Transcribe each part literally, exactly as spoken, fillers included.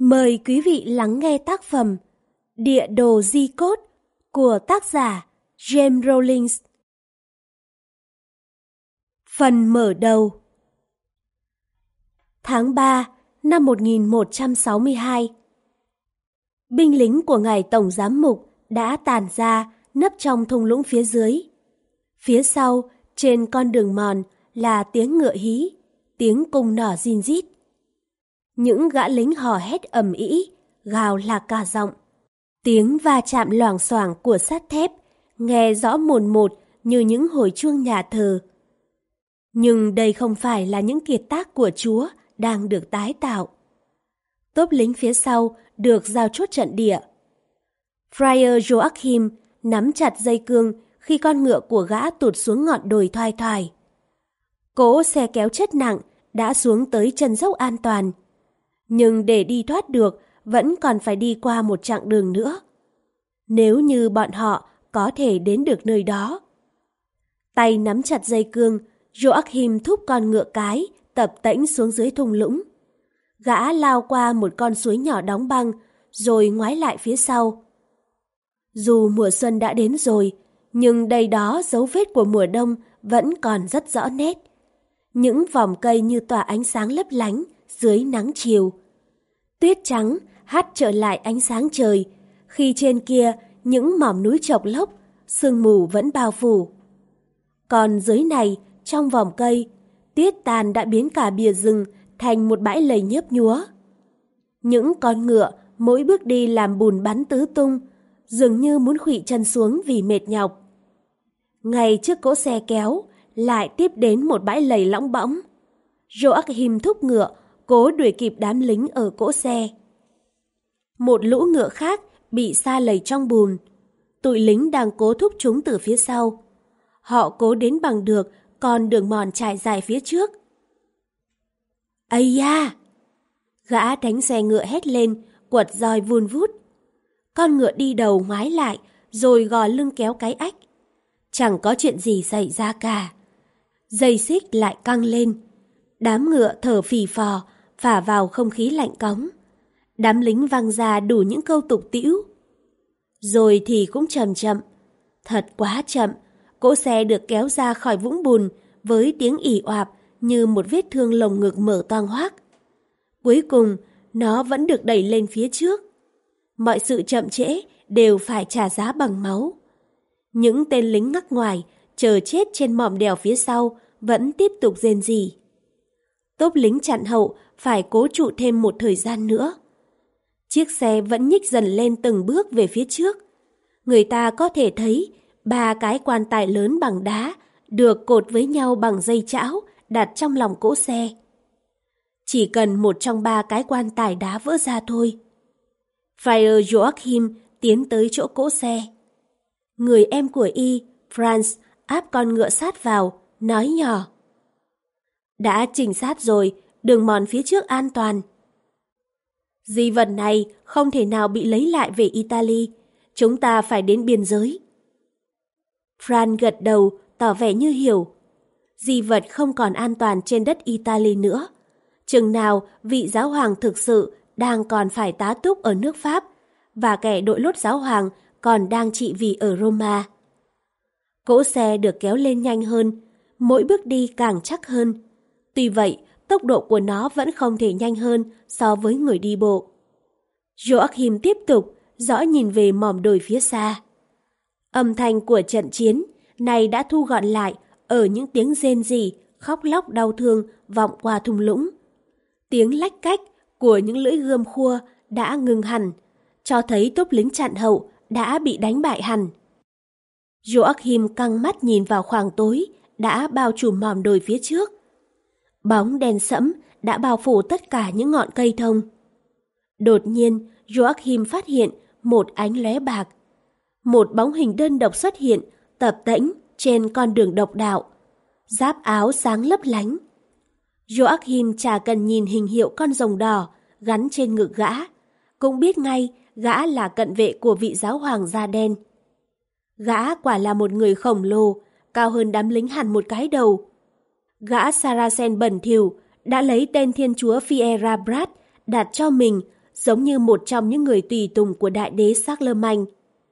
Mời quý vị lắng nghe tác phẩm Địa đồ di cốt của tác giả James Rollins. Phần mở đầu. Tháng ba năm một nghìn một trăm sáu mươi hai, binh lính của ngài Tổng Giám mục đã tản ra nấp trong thung lũng phía dưới. Phía sau, trên con đường mòn là tiếng ngựa hí, tiếng cung nỏ rin rít. Những gã lính hò hét ầm ĩ, gào lạc cả giọng. Tiếng va chạm loảng xoảng của sắt thép nghe rõ mồn một như những hồi chuông nhà thờ. Nhưng đây không phải là những kiệt tác của Chúa đang được tái tạo. Tốp lính phía sau được giao chốt trận địa. Friar Joachim nắm chặt dây cương khi con ngựa của gã tụt xuống ngọn đồi thoai thoải. Cỗ xe kéo chất nặng đã xuống tới chân dốc an toàn. Nhưng để đi thoát được vẫn còn phải đi qua một chặng đường nữa. Nếu như bọn họ có thể đến được nơi đó. Tay nắm chặt dây cương, Joachim thúc con ngựa cái tập tễnh xuống dưới thung lũng. Gã lao qua một con suối nhỏ đóng băng rồi ngoái lại phía sau. Dù mùa xuân đã đến rồi, nhưng đây đó dấu vết của mùa đông vẫn còn rất rõ nét. Những vòng cây như tỏa ánh sáng lấp lánh dưới nắng chiều. Tuyết trắng hắt trở lại ánh sáng trời, khi trên kia những mỏm núi chọc lốc, sương mù vẫn bao phủ. Còn dưới này, trong vòng cây, tuyết tàn đã biến cả bìa rừng thành một bãi lầy nhấp nhúa. Những con ngựa mỗi bước đi làm bùn bắn tứ tung, dường như muốn khuỵu chân xuống vì mệt nhọc. Ngay trước cỗ xe kéo, lại tiếp đến một bãi lầy lõng bõng. Joachim thúc ngựa, cố đuổi kịp đám lính ở cỗ xe. Một lũ ngựa khác bị sa lầy trong bùn. Tụi lính đang cố thúc chúng từ phía sau. Họ cố đến bằng được con đường mòn trải dài phía trước. Ây da! Gã đánh xe ngựa hét lên, quật roi vun vút. Con ngựa đi đầu ngoái lại, rồi gò lưng kéo cái ách. Chẳng có chuyện gì xảy ra cả. Dây xích lại căng lên. Đám ngựa thở phì phò, phả vào không khí lạnh cóng. Đám lính văng ra đủ những câu tục tĩu. Rồi thì cũng chậm chậm. Thật quá chậm, cỗ xe được kéo ra khỏi vũng bùn với tiếng ỉ oạp như một vết thương lồng ngực mở toang hoác. Cuối cùng, nó vẫn được đẩy lên phía trước. Mọi sự chậm trễ đều phải trả giá bằng máu. Những tên lính ngắc ngoài, chờ chết trên mỏm đèo phía sau, vẫn tiếp tục rên rỉ. Tốp lính chặn hậu phải cố trụ thêm một thời gian nữa. Chiếc xe vẫn nhích dần lên từng bước về phía trước. Người ta có thể thấy ba cái quan tài lớn bằng đá được cột với nhau bằng dây chảo đặt trong lòng cỗ xe. Chỉ cần một trong ba cái quan tài đá vỡ ra thôi. Friar Joachim tiến tới chỗ cỗ xe. Người em của y, Franz, áp con ngựa sát vào, nói nhỏ. Đã trình sát rồi, đường mòn phía trước an toàn. Di vật này không thể nào bị lấy lại về Italy. Chúng ta phải đến biên giới. Franz gật đầu, tỏ vẻ như hiểu. Di vật không còn an toàn trên đất Italy nữa. Chừng nào vị giáo hoàng thực sự đang còn phải tá túc ở nước Pháp và kẻ đội lốt giáo hoàng còn đang trị vì ở Roma. Cỗ xe được kéo lên nhanh hơn, mỗi bước đi càng chắc hơn. Tuy vậy, tốc độ của nó vẫn không thể nhanh hơn so với người đi bộ. Joachim tiếp tục dõi nhìn về mỏm đồi phía xa. Âm thanh của trận chiến này đã thu gọn lại ở những tiếng rên rỉ, khóc lóc đau thương vọng qua thung lũng. Tiếng lách cách của những lưỡi gươm khua đã ngừng hẳn, cho thấy tốp lính chặn hậu đã bị đánh bại hẳn. Joachim căng mắt nhìn vào khoảng tối đã bao trùm mỏm đồi phía trước. Bóng đen sẫm đã bao phủ tất cả những ngọn cây thông. Đột nhiên, Joachim phát hiện một ánh lóe bạc. Một bóng hình đơn độc xuất hiện, tập tễnh trên con đường độc đạo. Giáp áo sáng lấp lánh. Joachim chả cần nhìn hình hiệu con rồng đỏ gắn trên ngực gã, cũng biết ngay gã là cận vệ của vị giáo hoàng da đen. Gã quả là một người khổng lồ, cao hơn đám lính hẳn một cái đầu. Gã Saracen bẩn thỉu đã lấy tên thiên chúa Fierabrat đặt cho mình giống như một trong những người tùy tùng của đại đế Charlemagne.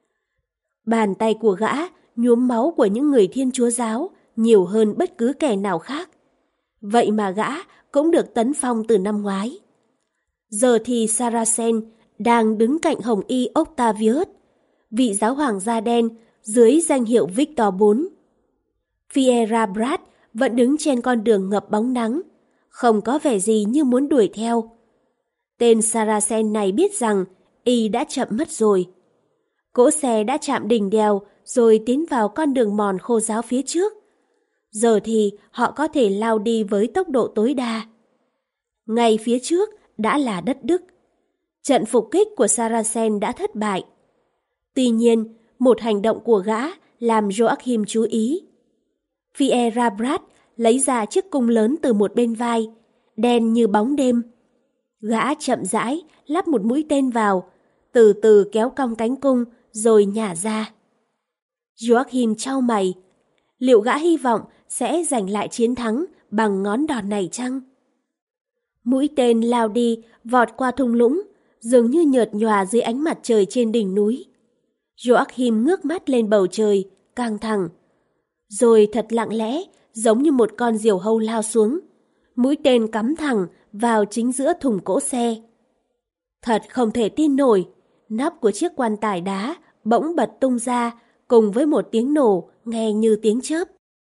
Bàn tay của gã nhuốm máu của những người Thiên Chúa giáo nhiều hơn bất cứ kẻ nào khác. Vậy mà gã cũng được tấn phong từ năm ngoái. Giờ thì Saracen đang đứng cạnh Hồng Y Octavius, vị giáo hoàng da đen dưới danh hiệu Victor bốn. Fierabras vẫn đứng trên con đường ngập bóng nắng, không có vẻ gì như muốn đuổi theo. Tên Saracen này biết rằng y đã chậm mất rồi. Cỗ xe đã chạm đỉnh đèo rồi tiến vào con đường mòn khô ráo phía trước. Giờ thì họ có thể lao đi với tốc độ tối đa. Ngay phía trước đã là đất Đức. Trận phục kích của Saracen đã thất bại. Tuy nhiên, một hành động của gã làm Joachim chú ý. Fierabras lấy ra chiếc cung lớn từ một bên vai, đen như bóng đêm. Gã chậm rãi lắp một mũi tên vào, từ từ kéo cong cánh cung rồi nhả ra. Joachim chau mày. Liệu gã hy vọng sẽ giành lại chiến thắng bằng ngón đòn này chăng? Mũi tên lao đi, vọt qua thung lũng, dường như nhợt nhòa dưới ánh mặt trời trên đỉnh núi. Joachim ngước mắt lên bầu trời, căng thẳng. Rồi thật lặng lẽ, giống như một con diều hâu lao xuống. Mũi tên cắm thẳng vào chính giữa thùng cỗ xe. Thật không thể tin nổi, nắp của chiếc quan tài đá bỗng bật tung ra cùng với một tiếng nổ nghe như tiếng chớp.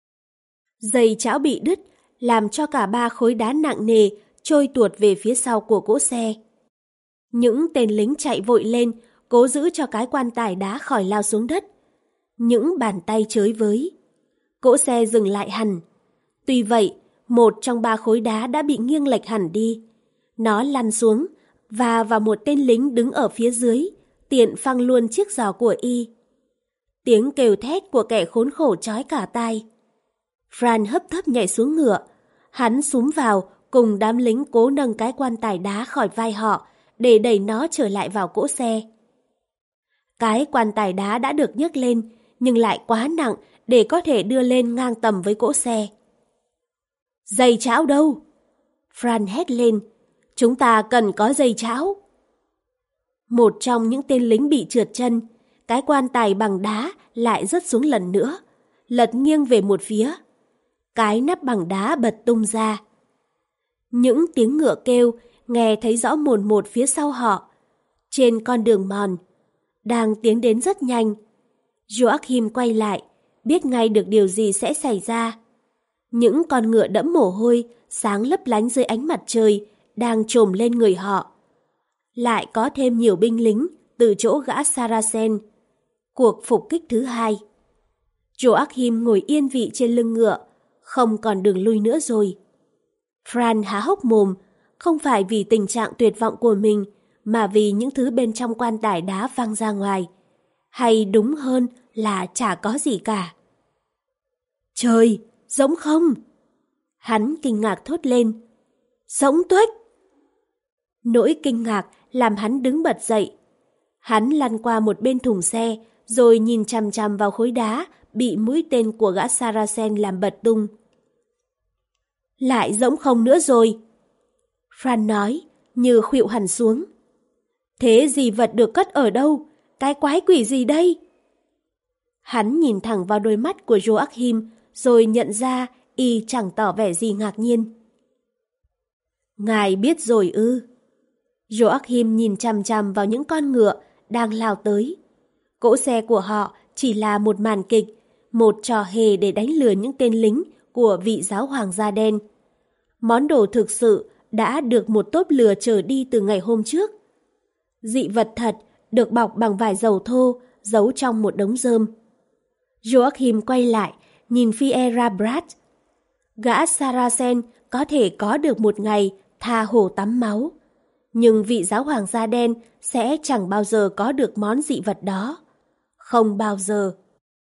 Dây chảo bị đứt, làm cho cả ba khối đá nặng nề trôi tuột về phía sau của cỗ xe. Những tên lính chạy vội lên, cố giữ cho cái quan tài đá khỏi lao xuống đất. Những bàn tay chới với. Cỗ xe dừng lại hẳn. Tuy vậy, một trong ba khối đá đã bị nghiêng lệch hẳn đi. Nó lăn xuống và vào một tên lính đứng ở phía dưới, tiện phăng luôn chiếc giò của y. Tiếng kêu thét của kẻ khốn khổ chói cả tai. Franz hấp tấp nhảy xuống ngựa. Hắn xúm vào cùng đám lính cố nâng cái quan tài đá khỏi vai họ để đẩy nó trở lại vào cỗ xe. Cái quan tài đá đã được nhấc lên, nhưng lại quá nặng để có thể đưa lên ngang tầm với cỗ xe. Dây chảo đâu? Franz hét lên. Chúng ta cần có dây chảo. Một trong những tên lính bị trượt chân, cái quan tài bằng đá lại rớt xuống lần nữa, lật nghiêng về một phía. Cái nắp bằng đá bật tung ra. Những tiếng ngựa kêu nghe thấy rõ mồn một phía sau họ. Trên con đường mòn, đang tiến đến rất nhanh. Joachim quay lại, biết ngay được điều gì sẽ xảy ra. Những con ngựa đẫm mồ hôi, sáng lấp lánh dưới ánh mặt trời, đang trồm lên người họ. Lại có thêm nhiều binh lính từ chỗ gã Saracen. Cuộc phục kích thứ hai. Joachim ngồi yên vị trên lưng ngựa, không còn đường lui nữa rồi. Franz há hốc mồm, không phải vì tình trạng tuyệt vọng của mình, mà vì những thứ bên trong quan tài đá văng ra ngoài. Hay đúng hơn là chả có gì cả. Trời, giống không? Hắn kinh ngạc thốt lên. Giống tuếch! Nỗi kinh ngạc làm hắn đứng bật dậy. Hắn lăn qua một bên thùng xe, rồi nhìn chằm chằm vào khối đá bị mũi tên của gã Saracen làm bật tung. Lại giống không nữa rồi. Franz nói, như khuỵu hẳn xuống. Thế gì vật được cất ở đâu? Cái quái quỷ gì đây? Hắn nhìn thẳng vào đôi mắt của Joachim, rồi nhận ra y chẳng tỏ vẻ gì ngạc nhiên. Ngài biết rồi ư? Joachim nhìn chằm chằm vào những con ngựa đang lao tới. Cỗ xe của họ chỉ là một màn kịch, một trò hề để đánh lừa những tên lính của vị giáo hoàng da đen. Món đồ thực sự đã được một tốp lừa chở đi từ ngày hôm trước. Dị vật thật được bọc bằng vải dầu thô, giấu trong một đống rơm. Joachim quay lại, nhìn Fierabras. Gã Saracen có thể có được một ngày tha hồ tắm máu. Nhưng vị giáo hoàng da đen sẽ chẳng bao giờ có được món dị vật đó. Không bao giờ.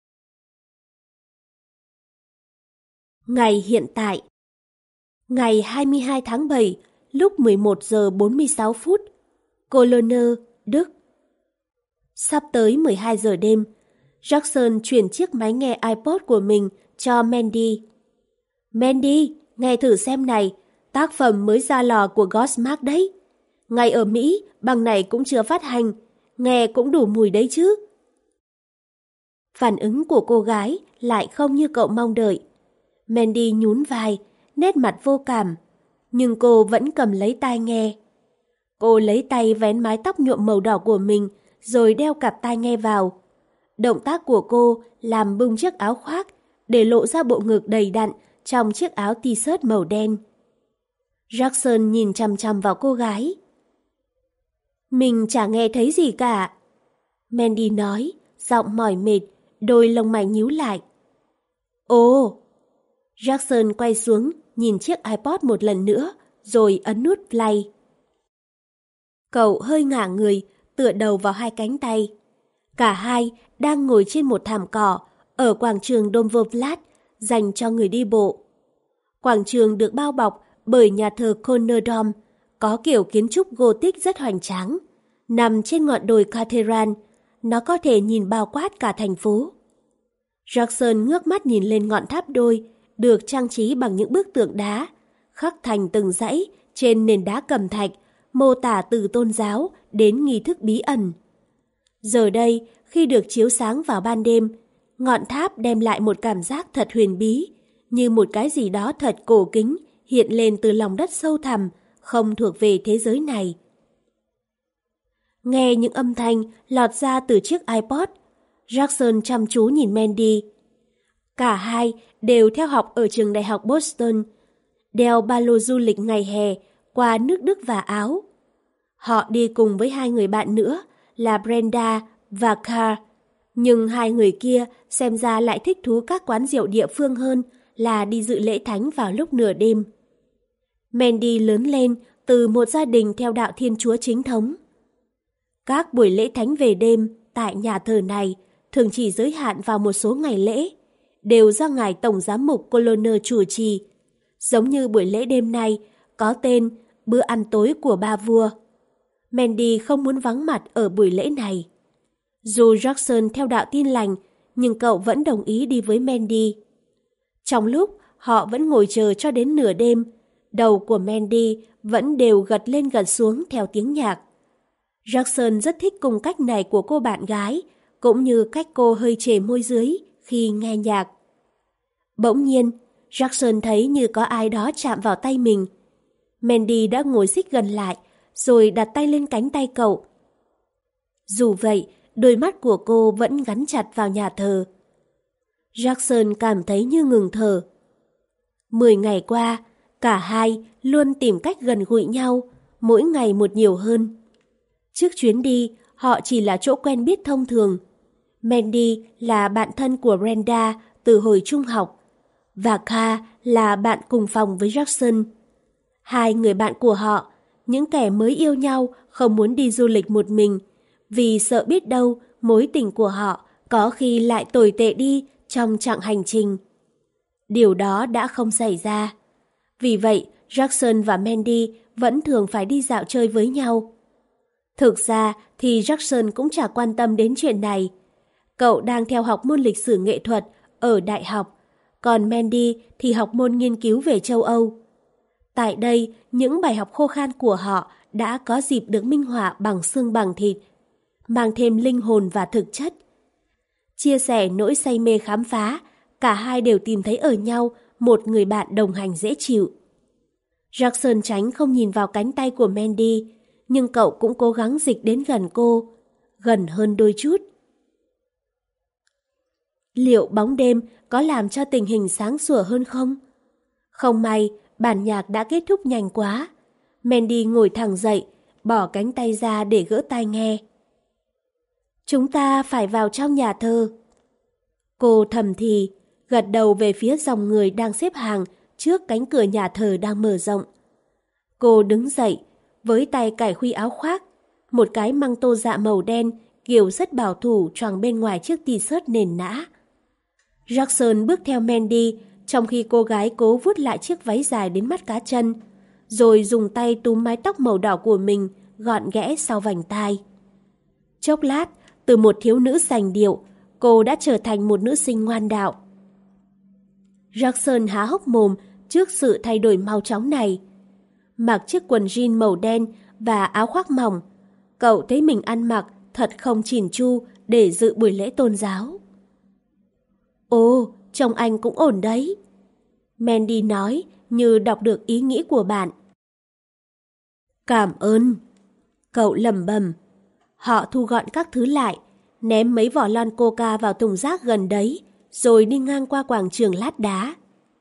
Ngày hiện tại. Ngày hai mươi hai tháng bảy, lúc mười một giờ bốn mươi sáu phút. Cologne, Đức. Sắp tới mười hai giờ đêm, Jackson chuyển chiếc máy nghe iPod của mình cho Mandy. Mandy, nghe thử xem này, tác phẩm mới ra lò của Godsmack đấy. Ngay ở Mỹ, băng này cũng chưa phát hành, nghe cũng đủ mùi đấy chứ. Phản ứng của cô gái lại không như cậu mong đợi. Mandy nhún vai, nét mặt vô cảm, nhưng cô vẫn cầm lấy tai nghe. Cô lấy tay vén mái tóc nhuộm màu đỏ của mình, rồi đeo cặp tai nghe vào. Động tác của cô làm bung chiếc áo khoác, để lộ ra bộ ngực đầy đặn trong chiếc áo t-shirt màu đen. Jackson nhìn chằm chằm vào cô gái. Mình chả nghe thấy gì cả. Mandy nói, giọng mỏi mệt, đôi lông mày nhíu lại. Ồ! Jackson quay xuống, nhìn chiếc iPod một lần nữa, rồi ấn nút play. Cậu hơi ngả người, tựa đầu vào hai cánh tay. Cả hai đang ngồi trên một thảm cỏ ở quảng trường Domvovlat dành cho người đi bộ. Quảng trường được bao bọc bởi nhà thờ Corner Dome, có kiểu kiến trúc Gothic rất hoành tráng. Nằm trên ngọn đồi Cathedral, nó có thể nhìn bao quát cả thành phố. Jackson ngước mắt nhìn lên ngọn tháp đôi, được trang trí bằng những bức tượng đá, khắc thành từng dãy trên nền đá cẩm thạch, mô tả từ tôn giáo đến nghi thức bí ẩn. Giờ đây, khi được chiếu sáng vào ban đêm, ngọn tháp đem lại một cảm giác thật huyền bí, như một cái gì đó thật cổ kính hiện lên từ lòng đất sâu thẳm, không thuộc về thế giới này. Nghe những âm thanh lọt ra từ chiếc iPod, Jackson chăm chú nhìn Mandy. Cả hai đều theo học ở trường đại học Boston, đeo ba lô du lịch ngày hè qua nước Đức và Áo. Họ đi cùng với hai người bạn nữa là Brenda và Carl, nhưng hai người kia xem ra lại thích thú các quán rượu địa phương hơn là đi dự lễ thánh vào lúc nửa đêm. Mandy lớn lên từ một gia đình theo đạo Thiên Chúa chính thống. Các buổi lễ thánh về đêm tại nhà thờ này thường chỉ giới hạn vào một số ngày lễ, đều do ngài Tổng giám mục Coloner chủ trì, giống như buổi lễ đêm nay có tên bữa ăn tối của ba vua. Mandy không muốn vắng mặt ở buổi lễ này. Dù Jackson theo đạo Tin lành, nhưng cậu vẫn đồng ý đi với Mandy. Trong lúc họ vẫn ngồi chờ cho đến nửa đêm, đầu của Mandy vẫn đều gật lên gật xuống theo tiếng nhạc. Jackson rất thích cùng cách này của cô bạn gái, cũng như cách cô hơi trề môi dưới khi nghe nhạc. Bỗng nhiên, Jackson thấy như có ai đó chạm vào tay mình. Mandy đã ngồi xích gần lại, rồi đặt tay lên cánh tay cậu. Dù vậy, đôi mắt của cô vẫn gắn chặt vào nhà thờ. Jackson cảm thấy như ngừng thở. Mười ngày qua, cả hai luôn tìm cách gần gũi nhau, mỗi ngày một nhiều hơn. Trước chuyến đi, họ chỉ là chỗ quen biết thông thường. Mandy là bạn thân của Brenda từ hồi trung học, và Carl là bạn cùng phòng với Jackson. Hai người bạn của họ, những kẻ mới yêu nhau không muốn đi du lịch một mình, vì sợ biết đâu mối tình của họ có khi lại tồi tệ đi trong chặng hành trình. Điều đó đã không xảy ra. Vì vậy, Jackson và Mandy vẫn thường phải đi dạo chơi với nhau. Thực ra thì Jackson cũng chả quan tâm đến chuyện này. Cậu đang theo học môn lịch sử nghệ thuật ở đại học, còn Mandy thì học môn nghiên cứu về châu Âu. Tại đây, những bài học khô khan của họ đã có dịp được minh họa bằng xương bằng thịt, mang thêm linh hồn và thực chất. Chia sẻ nỗi say mê khám phá, cả hai đều tìm thấy ở nhau một người bạn đồng hành dễ chịu. Jackson tránh không nhìn vào cánh tay của Mandy, nhưng cậu cũng cố gắng dịch đến gần cô, gần hơn đôi chút. Liệu bóng đêm có làm cho tình hình sáng sủa hơn không? Không may, bản nhạc đã kết thúc nhanh quá. Mandy ngồi thẳng dậy, bỏ cánh tay ra để gỡ tai nghe. Chúng ta phải vào trong nhà thờ. Cô thầm thì, gật đầu về phía dòng người đang xếp hàng trước cánh cửa nhà thờ đang mở rộng. Cô đứng dậy, với tay cài khuy áo khoác, một cái măng tô dạ màu đen kiểu rất bảo thủ choàng bên ngoài chiếc t-shirt nền nã. Jackson bước theo Mandy, trong khi cô gái cố vuốt lại chiếc váy dài đến mắt cá chân, rồi dùng tay túm mái tóc màu đỏ của mình gọn ghẽ sau vành tai. Chốc lát, từ một thiếu nữ sành điệu, cô đã trở thành một nữ sinh ngoan đạo. Jackson há hốc mồm trước sự thay đổi mau chóng này. Mặc chiếc quần jean màu đen và áo khoác mỏng. Cậu thấy mình ăn mặc thật không chỉn chu để dự buổi lễ tôn giáo. Ồ, trông anh cũng ổn đấy. Mandy nói như đọc được ý nghĩ của bạn. Cảm ơn. Cậu lẩm bẩm. Họ thu gọn các thứ lại, ném mấy vỏ lon coca vào thùng rác gần đấy, rồi đi ngang qua quảng trường lát đá.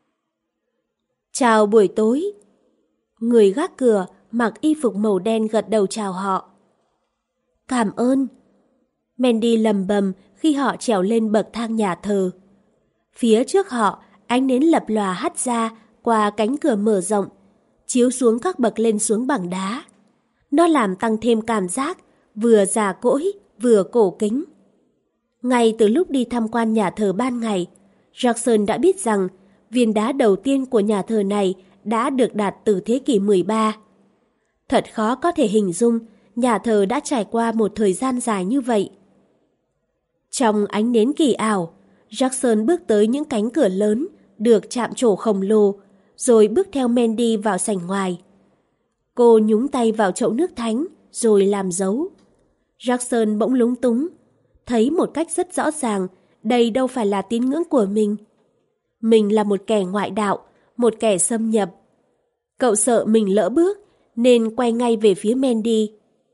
Chào buổi tối. Người gác cửa mặc y phục màu đen gật đầu chào họ. Cảm ơn. Mandy lầm bầm khi họ trèo lên bậc thang nhà thờ. Phía trước họ, ánh nến lập lòa hắt ra qua cánh cửa mở rộng, chiếu xuống các bậc lên xuống bằng đá. Nó làm tăng thêm cảm giác vừa già cỗi vừa cổ kính. Ngay từ lúc đi tham quan nhà thờ ban ngày, Jackson đã biết rằng viên đá đầu tiên của nhà thờ này đã được đặt từ thế kỷ mười ba. Thật khó có thể hình dung nhà thờ đã trải qua một thời gian dài như vậy. Trong ánh nến kỳ ảo, Jackson bước tới những cánh cửa lớn được chạm trổ khổng lồ, rồi bước theo Mandy vào sảnh ngoài. Cô nhúng tay vào chậu nước thánh rồi làm dấu. Jackson bỗng lúng túng, thấy một cách rất rõ ràng đây đâu phải là tín ngưỡng của mình. Mình là một kẻ ngoại đạo, một kẻ xâm nhập. Cậu sợ mình lỡ bước nên quay ngay về phía Mandy.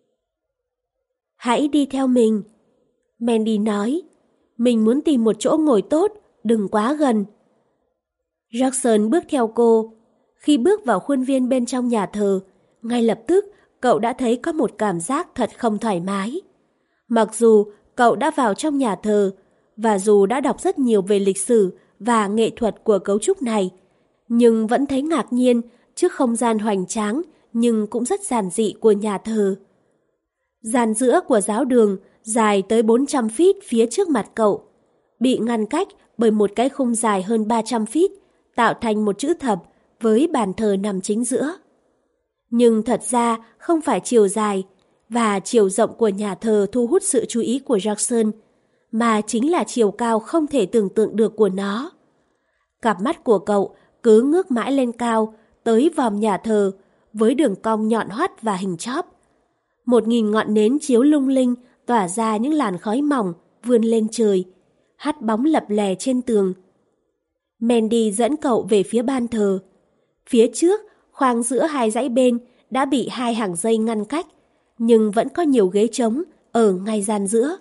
Hãy đi theo mình. Mandy nói, mình muốn tìm một chỗ ngồi tốt, đừng quá gần. Jackson bước theo cô. Khi bước vào khuôn viên bên trong nhà thờ, ngay lập tức cậu đã thấy có một cảm giác thật không thoải mái. Mặc dù cậu đã vào trong nhà thờ, và dù đã đọc rất nhiều về lịch sử và nghệ thuật của cấu trúc này, nhưng vẫn thấy ngạc nhiên trước không gian hoành tráng nhưng cũng rất giản dị của nhà thờ. Gian giữa của giáo đường dài tới bốn trăm feet phía trước mặt cậu, bị ngăn cách bởi một cái khung dài hơn ba trăm feet, tạo thành một chữ thập với bàn thờ nằm chính giữa. Nhưng thật ra không phải chiều dài và chiều rộng của nhà thờ thu hút sự chú ý của Jackson, mà chính là chiều cao không thể tưởng tượng được của nó. Cặp mắt của cậu cứ ngước mãi lên cao tới vòm nhà thờ với đường cong nhọn hoắt và hình chóp. Một nghìn ngọn nến chiếu lung linh tỏa ra những làn khói mỏng vươn lên trời, hắt bóng lập lè trên tường. Mandy dẫn cậu về phía ban thờ. Phía trước, khoang giữa hai dãy bên đã bị hai hàng dây ngăn cách, nhưng vẫn có nhiều ghế trống ở ngay gian giữa.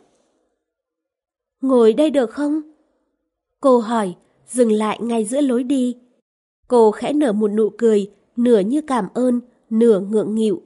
Ngồi đây được không? Cô hỏi, dừng lại ngay giữa lối đi. Cô khẽ nở một nụ cười, nửa như cảm ơn, nửa ngượng nghịu.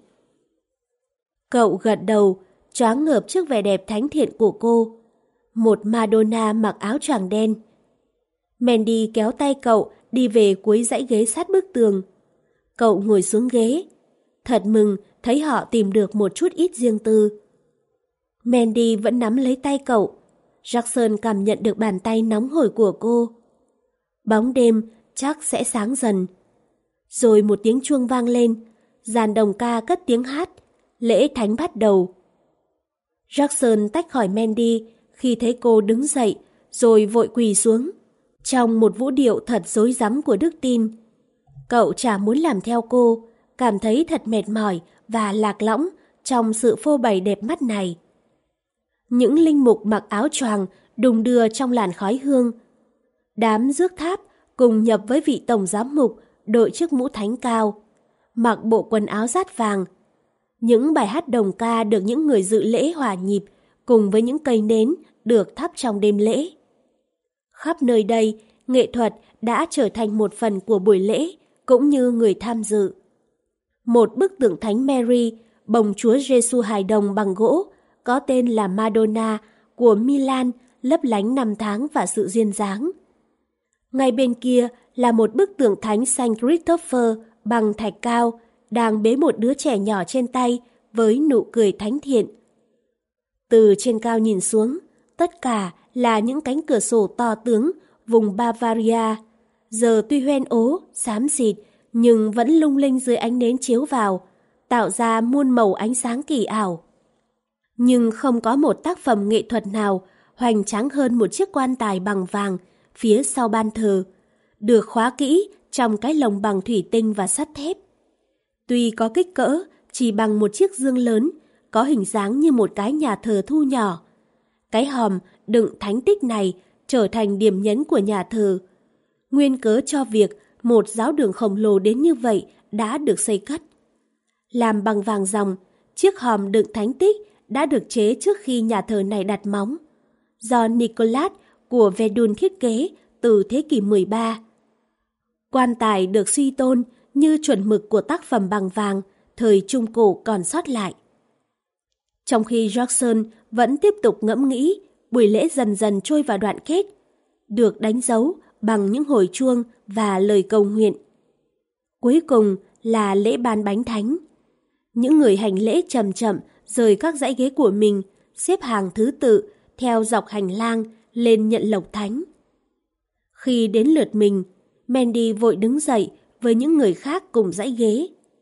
Cậu gật đầu, choáng ngợp trước vẻ đẹp thánh thiện của cô. Một Madonna mặc áo choàng đen. Mandy kéo tay cậu đi về cuối dãy ghế sát bức tường. Cậu ngồi xuống ghế. Thật mừng thấy họ tìm được một chút ít riêng tư. Mandy vẫn nắm lấy tay cậu. Jackson cảm nhận được bàn tay nóng hổi của cô. Bóng đêm chắc sẽ sáng dần. Rồi một tiếng chuông vang lên. Dàn đồng ca cất tiếng hát. Lễ thánh bắt đầu. Jackson tách khỏi Mandy khi thấy cô đứng dậy, rồi vội quỳ xuống. Trong một vũ điệu thật rối rắm của đức tin. Cậu chả muốn làm theo cô, cảm thấy thật mệt mỏi và lạc lõng trong sự phô bày đẹp mắt này. Những linh mục mặc áo choàng đùng đưa trong làn khói hương. Đám rước tháp cùng nhập với vị tổng giám mục đội chiếc mũ thánh cao, mặc bộ quần áo dát vàng. Những bài hát đồng ca được những người dự lễ hòa nhịp cùng với những cây nến được thắp trong đêm lễ. Khắp nơi đây, nghệ thuật đã trở thành một phần của buổi lễ cũng như người tham dự. Một bức tượng Thánh Mary, bồng Chúa Giêsu hài đồng bằng gỗ, có tên là Madonna của Milan, lấp lánh năm tháng và sự duyên dáng. Ngay bên kia là một bức tượng Thánh Saint Christopher bằng thạch cao, đang bế một đứa trẻ nhỏ trên tay với nụ cười thánh thiện. Từ trên cao nhìn xuống, tất cả là những cánh cửa sổ to tướng vùng Bavaria, giờ tuy hoen ố, xám xịt nhưng vẫn lung linh dưới ánh nến chiếu vào, tạo ra muôn màu ánh sáng kỳ ảo. Nhưng không có một tác phẩm nghệ thuật nào hoành tráng hơn một chiếc quan tài bằng vàng phía sau ban thờ, được khóa kỹ trong cái lồng bằng thủy tinh và sắt thép. Tuy có kích cỡ, chỉ bằng một chiếc dương lớn, có hình dáng như một cái nhà thờ thu nhỏ. Cái hòm đựng thánh tích này trở thành điểm nhấn của nhà thờ. Nguyên cớ cho việc một giáo đường khổng lồ đến như vậy đã được xây cất. Làm bằng vàng ròng, chiếc hòm đựng thánh tích đã được chế trước khi nhà thờ này đặt móng, do Nicolas của Verdun thiết kế từ thế kỷ mười ba. Quan tài được suy tôn như chuẩn mực của tác phẩm bằng vàng thời Trung Cổ còn sót lại. Trong khi Jackson vẫn tiếp tục ngẫm nghĩ, buổi lễ dần dần trôi vào đoạn kết, được đánh dấu bằng những hồi chuông và lời cầu nguyện. Cuối cùng là lễ ban bánh thánh. Những người hành lễ chậm chậm rời các dãy ghế của mình, xếp hàng thứ tự theo dọc hành lang lên nhận lộc thánh. Khi đến lượt mình, Mandy vội đứng dậy với những người khác cùng dãy ghế.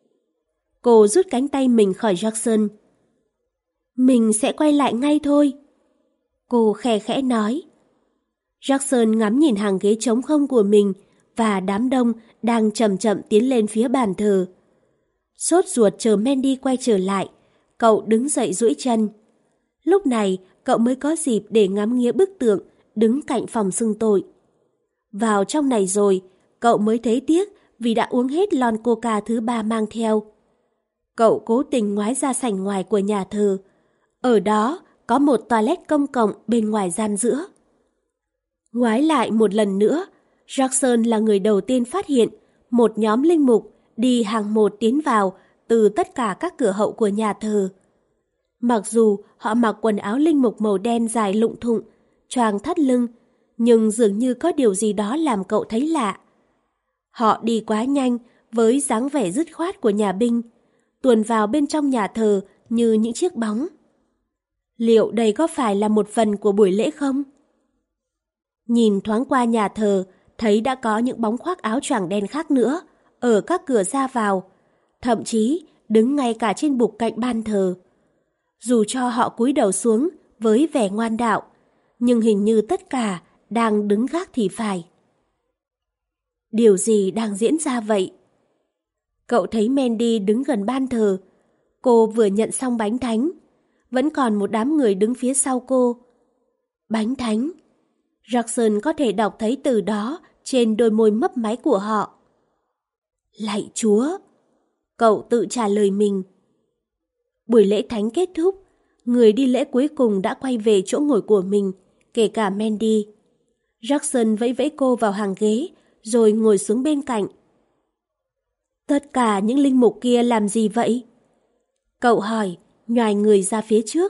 Cô rút cánh tay mình khỏi Jackson. Mình sẽ quay lại ngay thôi, cô khe khẽ nói. Jackson ngắm nhìn hàng ghế trống không của mình và đám đông đang chậm chậm tiến lên phía bàn thờ. Sốt ruột chờ Mandy quay trở lại, cậu đứng dậy duỗi chân. Lúc này cậu mới có dịp để ngắm nghía bức tượng đứng cạnh phòng xưng tội. Vào trong này rồi, cậu mới thấy tiếc vì đã uống hết lon coca thứ ba mang theo. Cậu cố tình ngoái ra sảnh ngoài của nhà thờ. Ở đó có một toilet công cộng bên ngoài gian giữa. Ngoái lại một lần nữa, Jackson là người đầu tiên phát hiện một nhóm linh mục đi hàng một tiến vào từ tất cả các cửa hậu của nhà thờ. Mặc dù họ mặc quần áo linh mục màu đen dài lụng thụng, choàng thắt lưng, nhưng dường như có điều gì đó làm cậu thấy lạ. Họ đi quá nhanh với dáng vẻ dứt khoát của nhà binh, tuồn vào bên trong nhà thờ như những chiếc bóng. Liệu đây có phải là một phần của buổi lễ không? Nhìn thoáng qua nhà thờ, thấy đã có những bóng khoác áo choàng đen khác nữa ở các cửa ra vào, thậm chí đứng ngay cả trên bục cạnh ban thờ. Dù cho họ cúi đầu xuống với vẻ ngoan đạo, nhưng hình như tất cả đang đứng gác thì phải. Điều gì đang diễn ra vậy? Cậu thấy Mandy đứng gần ban thờ. Cô vừa nhận xong bánh thánh. Vẫn còn một đám người đứng phía sau cô. Bánh thánh. Jackson có thể đọc thấy từ đó trên đôi môi mấp máy của họ. Lạy Chúa! Cậu tự trả lời mình. Buổi lễ thánh kết thúc, người đi lễ cuối cùng đã quay về chỗ ngồi của mình, kể cả Mandy. Jackson vẫy vẫy cô vào hàng ghế, rồi ngồi xuống bên cạnh. Tất cả những linh mục kia làm gì vậy? Cậu hỏi, nhoài người ra phía trước.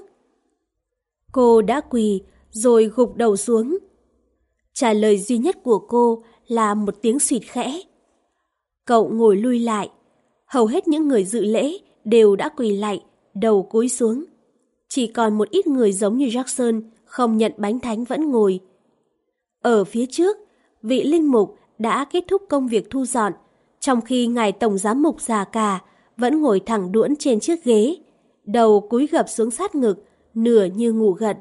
Cô đã quỳ, rồi gục đầu xuống. Trả lời duy nhất của cô là một tiếng xụt khẽ. Cậu ngồi lui lại. Hầu hết những người dự lễ đều đã quỳ lại, đầu cúi xuống. Chỉ còn một ít người giống như Jackson không nhận bánh thánh vẫn ngồi. Ở phía trước, vị linh mục đã kết thúc công việc thu dọn, trong khi ngài tổng giám mục già cả vẫn ngồi thẳng đuỗn trên chiếc ghế, đầu cúi gập xuống sát ngực, nửa như ngủ gật.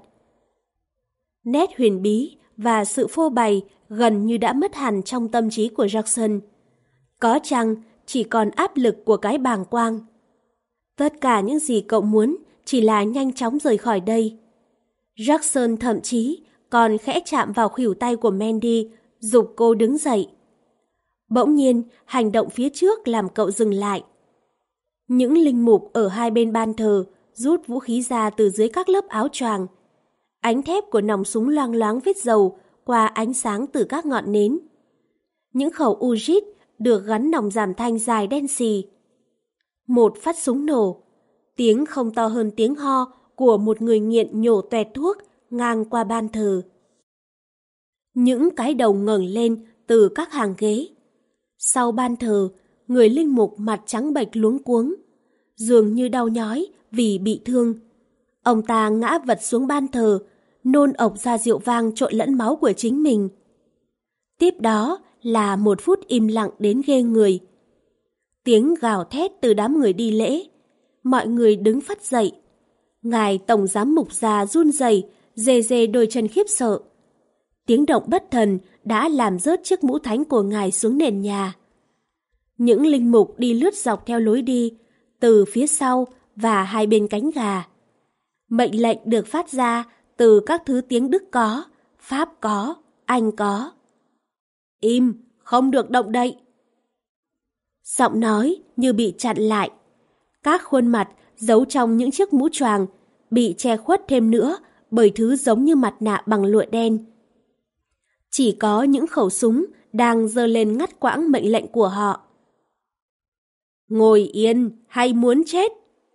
Nét huyền bí và sự phô bày gần như đã mất hẳn trong tâm trí của Jackson. Có chăng chỉ còn áp lực của cái bàng quang. Tất cả những gì cậu muốn chỉ là nhanh chóng rời khỏi đây. Jackson thậm chí còn khẽ chạm vào khuỷu tay của Mandy, giục cô đứng dậy. Bỗng nhiên, hành động phía trước làm cậu dừng lại. Những linh mục ở hai bên ban thờ rút vũ khí ra từ dưới các lớp áo choàng. Ánh thép của nòng súng loang loáng vết dầu qua ánh sáng từ các ngọn nến. Những khẩu Ujit được gắn nòng giảm thanh dài đen xì. Một phát súng nổ, tiếng không to hơn tiếng ho của một người nghiện nhổ toẹt thuốc ngang qua ban thờ. Những cái đầu ngẩng lên từ các hàng ghế. Sau ban thờ, người linh mục mặt trắng bệch luống cuống, dường như đau nhói vì bị thương. Ông ta ngã vật xuống ban thờ, nôn ộc ra rượu vang trộn lẫn máu của chính mình. Tiếp đó là một phút im lặng đến ghê người. Tiếng gào thét từ đám người đi lễ. Mọi người đứng phắt dậy. Ngài tổng giám mục già run rẩy, dề dề đôi chân khiếp sợ. Tiếng động bất thần đã làm rớt chiếc mũ thánh của ngài xuống nền nhà. Những linh mục đi lướt dọc theo lối đi, từ phía sau và hai bên cánh gà. Mệnh lệnh được phát ra từ các thứ tiếng Đức có, Pháp có, Anh có. Im, không được động đậy. Giọng nói như bị chặn lại. Các khuôn mặt giấu trong những chiếc mũ choàng bị che khuất thêm nữa bởi thứ giống như mặt nạ bằng lụa đen. Chỉ có những khẩu súng đang giơ lên ngắt quãng mệnh lệnh của họ. Ngồi yên hay muốn chết?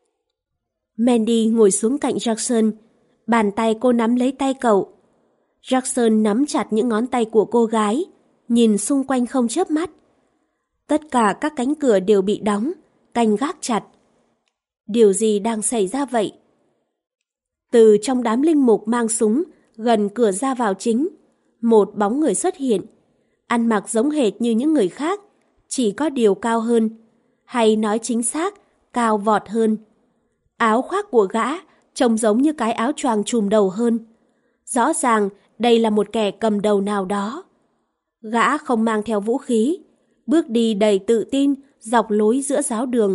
Mandy ngồi xuống cạnh Jackson. Bàn tay cô nắm lấy tay cậu. Jackson nắm chặt những ngón tay của cô gái, nhìn xung quanh không chớp mắt. Tất cả các cánh cửa đều bị đóng, canh gác chặt. Điều gì đang xảy ra vậy? Từ trong đám linh mục mang súng gần cửa ra vào chính, một bóng người xuất hiện, ăn mặc giống hệt như những người khác, chỉ có điều cao hơn, hay nói chính xác, cao vọt hơn. Áo khoác của gã trông giống như cái áo choàng trùm đầu hơn. Rõ ràng đây là một kẻ cầm đầu nào đó. Gã không mang theo vũ khí, bước đi đầy tự tin dọc lối giữa giáo đường.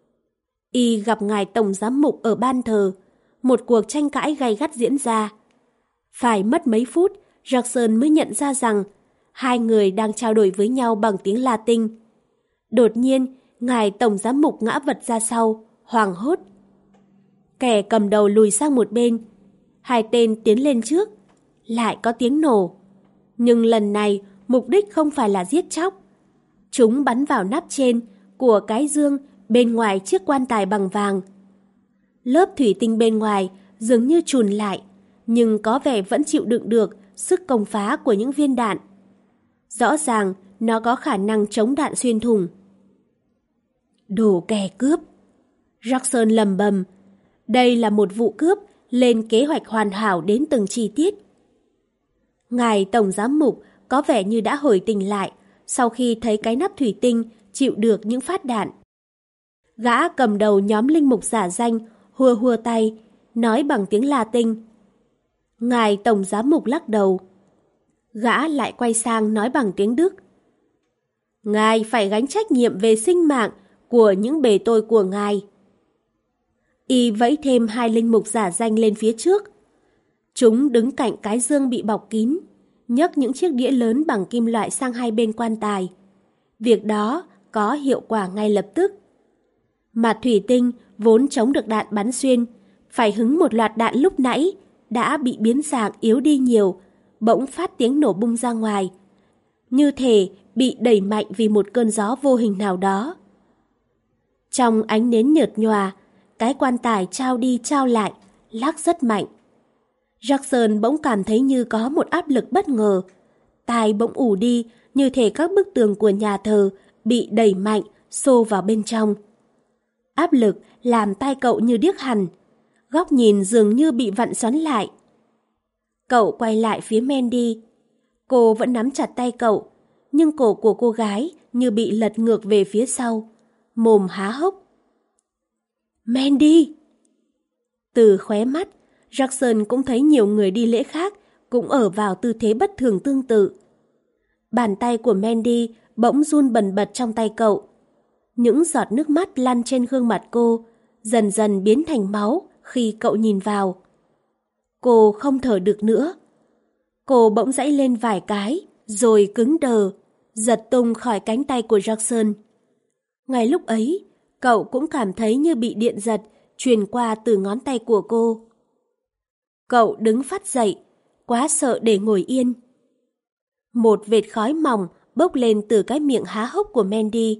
Y gặp ngài tổng giám mục ở ban thờ, một cuộc tranh cãi gay gắt diễn ra. Phải mất mấy phút, Jackson mới nhận ra rằng hai người đang trao đổi với nhau bằng tiếng Latin. Đột nhiên, ngài tổng giám mục ngã vật ra sau, hoảng hốt. Kẻ cầm đầu lùi sang một bên, hai tên tiến lên trước, lại có tiếng nổ. Nhưng lần này, mục đích không phải là giết chóc. Chúng bắn vào nắp trên của cái dương bên ngoài chiếc quan tài bằng vàng. Lớp thủy tinh bên ngoài dường như chùn lại, nhưng có vẻ vẫn chịu đựng được sức công phá của những viên đạn. Rõ ràng nó có khả năng chống đạn xuyên thủng. Đồ kẻ cướp! Jackson lầm bầm. Đây là một vụ cướp lên kế hoạch hoàn hảo đến từng chi tiết. Ngài tổng giám mục có vẻ như đã hồi tỉnh lại sau khi thấy cái nắp thủy tinh chịu được những phát đạn. Gã cầm đầu nhóm linh mục giả danh hùa hùa tay, nói bằng tiếng Latin. Ngài tổng giám mục lắc đầu. Gã lại quay sang nói bằng tiếng Đức. Ngài phải gánh trách nhiệm về sinh mạng của những bề tôi của ngài. Y vẫy thêm hai linh mục giả danh lên phía trước. Chúng đứng cạnh cái dương bị bọc kín, nhấc những chiếc đĩa lớn bằng kim loại sang hai bên quan tài. Việc đó có hiệu quả ngay lập tức. Mặt thủy tinh vốn chống được đạn bắn xuyên, phải hứng một loạt đạn lúc nãy, đã bị biến dạng yếu đi nhiều, bỗng phát tiếng nổ bung ra ngoài. Như thể bị đẩy mạnh vì một cơn gió vô hình nào đó. Trong ánh nến nhợt nhòa, cái quan tài trao đi trao lại, lắc rất mạnh. Jackson bỗng cảm thấy như có một áp lực bất ngờ. Tai bỗng ù đi, như thể các bức tường của nhà thờ bị đẩy mạnh, xô vào bên trong. Áp lực làm tai cậu như điếc hẳn. Góc nhìn dường như bị vặn xoắn lại. Cậu quay lại phía Mandy. Cô vẫn nắm chặt tay cậu, nhưng cổ của cô gái như bị lật ngược về phía sau, mồm há hốc. Mandy! Từ khóe mắt, Jackson cũng thấy nhiều người đi lễ khác cũng ở vào tư thế bất thường tương tự. Bàn tay của Mandy bỗng run bần bật trong tay cậu. Những giọt nước mắt lăn trên gương mặt cô, dần dần biến thành máu khi cậu nhìn vào. Cô không thở được nữa. Cô bỗng giãy lên vài cái, rồi cứng đờ, giật tung khỏi cánh tay của Jackson. Ngay lúc ấy, cậu cũng cảm thấy như bị điện giật truyền qua từ ngón tay của cô. Cậu đứng phắt dậy, quá sợ để ngồi yên. Một vệt khói mỏng bốc lên từ cái miệng há hốc của Mandy.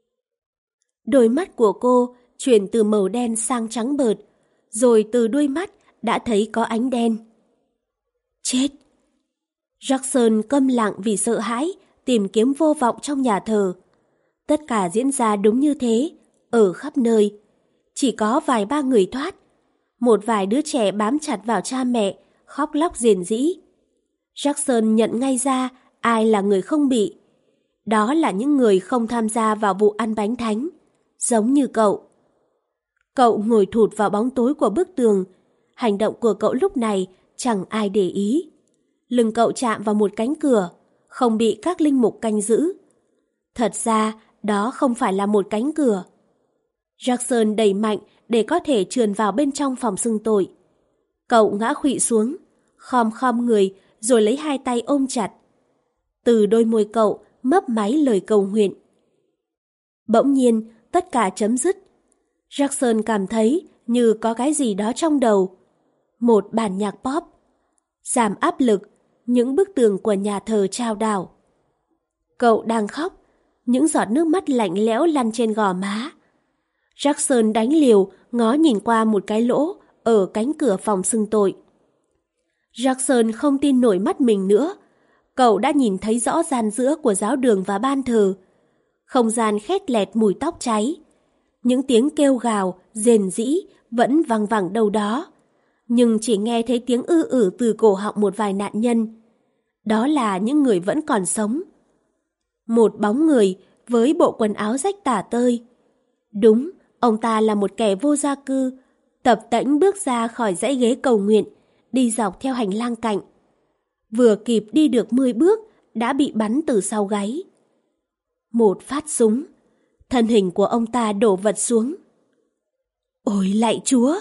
Đôi mắt của cô chuyển từ màu đen sang trắng bợt, rồi từ đuôi mắt đã thấy có ánh đen. Chết! Jackson câm lặng vì sợ hãi, tìm kiếm vô vọng trong nhà thờ. Tất cả diễn ra đúng như thế, ở khắp nơi. Chỉ có vài ba người thoát. Một vài đứa trẻ bám chặt vào cha mẹ, khóc lóc rền rĩ. Jackson nhận ngay ra ai là người không bị. Đó là những người không tham gia vào vụ ăn bánh thánh, giống như cậu. Cậu ngồi thụt vào bóng tối của bức tường. Hành động của cậu lúc này chẳng ai để ý. Lưng cậu chạm vào một cánh cửa, không bị các linh mục canh giữ. Thật ra, đó không phải là một cánh cửa. Jackson đẩy mạnh để có thể trườn vào bên trong phòng xưng tội. Cậu ngã khuỵu xuống, khom khom người rồi lấy hai tay ôm chặt. Từ đôi môi cậu mấp máy lời cầu nguyện. Bỗng nhiên, tất cả chấm dứt. Jackson cảm thấy như có cái gì đó trong đầu. Một bản nhạc pop. Giảm áp lực, những bức tường của nhà thờ chao đảo. Cậu đang khóc, những giọt nước mắt lạnh lẽo lăn trên gò má. Jackson đánh liều ngó nhìn qua một cái lỗ ở cánh cửa phòng xưng tội. Jackson không tin nổi mắt mình nữa. Cậu đã nhìn thấy rõ gian giữa của giáo đường và ban thờ. Không gian khét lẹt mùi tóc cháy. Những tiếng kêu gào, rền rĩ vẫn văng vẳng đâu đó. Nhưng chỉ nghe thấy tiếng ư ử từ cổ họng một vài nạn nhân. Đó là những người vẫn còn sống. Một bóng người với bộ quần áo rách tả tơi. Đúng, ông ta là một kẻ vô gia cư, tập tễnh bước ra khỏi dãy ghế cầu nguyện, đi dọc theo hành lang cạnh. Vừa kịp đi được mười bước, đã bị bắn từ sau gáy. Một phát súng, thân hình của ông ta đổ vật xuống. Ôi lạy Chúa!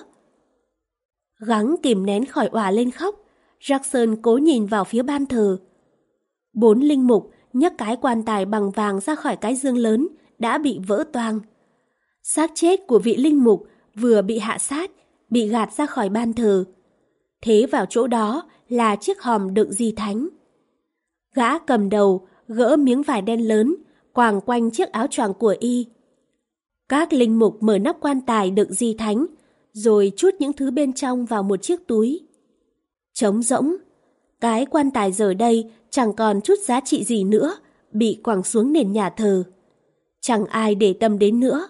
Gắng kìm nén khỏi òa lên khóc, Jackson cố nhìn vào phía ban thờ. Bốn linh mục nhấc cái quan tài bằng vàng ra khỏi cái giương lớn đã bị vỡ toang. Xác chết của vị linh mục vừa bị hạ sát, bị gạt ra khỏi ban thờ. Thế vào chỗ đó là chiếc hòm đựng di thánh. Gã cầm đầu gỡ miếng vải đen lớn quàng quanh chiếc áo choàng của y. Các linh mục mở nắp quan tài đựng di thánh, rồi trút những thứ bên trong vào một chiếc túi. Trống rỗng, cái quan tài giờ đây chẳng còn chút giá trị gì nữa, bị quẳng xuống nền nhà thờ. Chẳng ai để tâm đến nữa.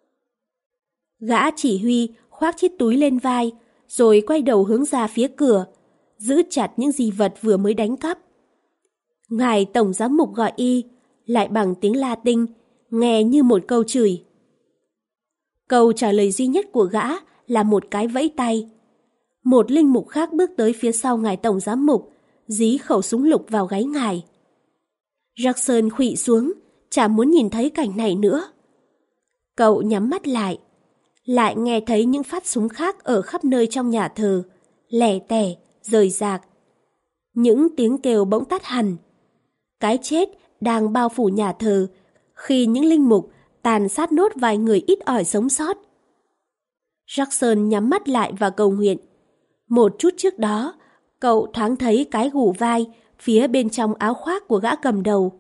Gã chỉ huy khoác chiếc túi lên vai, rồi quay đầu hướng ra phía cửa, giữ chặt những di vật vừa mới đánh cắp. Ngài Tổng Giám mục gọi y, lại bằng tiếng Latin, nghe như một câu chửi. Câu trả lời duy nhất của gã là một cái vẫy tay. Một linh mục khác bước tới phía sau ngài Tổng Giám mục, dí khẩu súng lục vào gáy ngài. Jackson khuỵu xuống, chả muốn nhìn thấy cảnh này nữa. Cậu nhắm mắt lại, lại nghe thấy những phát súng khác ở khắp nơi trong nhà thờ, lẻ tẻ, rời rạc. Những tiếng kêu bỗng tắt hẳn. Cái chết đang bao phủ nhà thờ khi những linh mục tàn sát nốt vài người ít ỏi sống sót. Jackson nhắm mắt lại và cầu nguyện. Một chút trước đó, cậu thoáng thấy cái gù vai phía bên trong áo khoác của gã cầm đầu.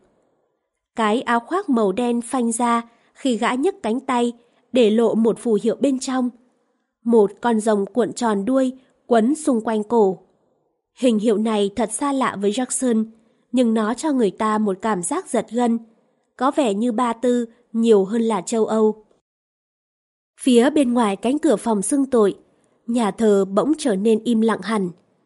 Cái áo khoác màu đen phanh ra khi gã nhấc cánh tay để lộ một phù hiệu bên trong. Một con rồng cuộn tròn đuôi quấn xung quanh cổ. Hình hiệu này thật xa lạ với Jackson, nhưng nó cho người ta một cảm giác giật gân, có vẻ như Ba Tư nhiều hơn là châu Âu. Phía bên ngoài cánh cửa phòng xưng tội, nhà thờ bỗng trở nên im lặng hẳn.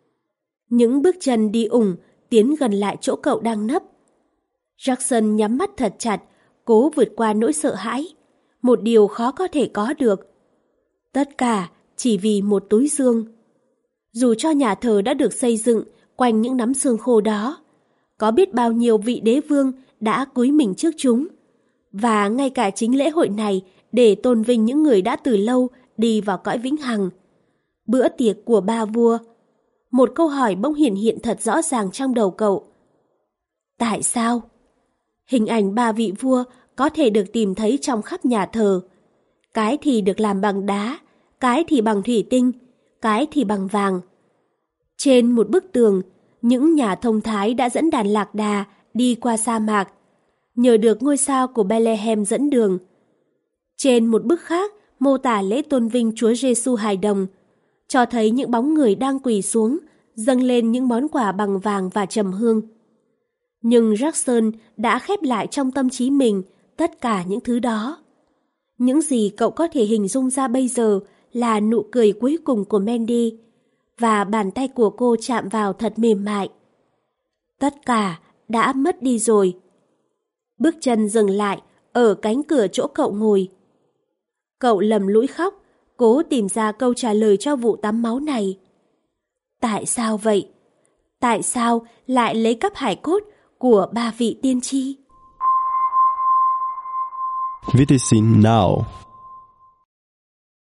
Những bước chân đi ủng tiến gần lại chỗ cậu đang nấp. Jackson nhắm mắt thật chặt, cố vượt qua nỗi sợ hãi, một điều khó có thể có được. Tất cả chỉ vì một túi xương. Dù cho nhà thờ đã được xây dựng quanh những nắm xương khô đó, có biết bao nhiêu vị đế vương đã cúi mình trước chúng. Và ngay cả chính lễ hội này để tôn vinh những người đã từ lâu đi vào cõi vĩnh hằng. Bữa tiệc của ba vua. Một câu hỏi bỗng hiện hiện thật rõ ràng trong đầu cậu. Tại sao? Hình ảnh ba vị vua có thể được tìm thấy trong khắp nhà thờ. Cái thì được làm bằng đá, cái thì bằng thủy tinh, cái thì bằng vàng. Trên một bức tường, những nhà thông thái đã dẫn đàn lạc đà đi qua sa mạc, nhờ được ngôi sao của Bethlehem dẫn đường. Trên một bức khác mô tả lễ tôn vinh Chúa Giêsu hài đồng, cho thấy những bóng người đang quỳ xuống, dâng lên những món quà bằng vàng và trầm hương. Nhưng Jackson đã khép lại trong tâm trí mình tất cả những thứ đó. Những gì cậu có thể hình dung ra bây giờ là nụ cười cuối cùng của Mandy, và bàn tay của cô chạm vào thật mềm mại. Tất cả đã mất đi rồi. Bước chân dừng lại ở cánh cửa chỗ cậu ngồi. Cậu lầm lũi khóc, cố tìm ra câu trả lời cho vụ tắm máu này. Tại sao vậy? Tại sao lại lấy cắp hài cốt của ba vị tiên tri? vê tê xê Now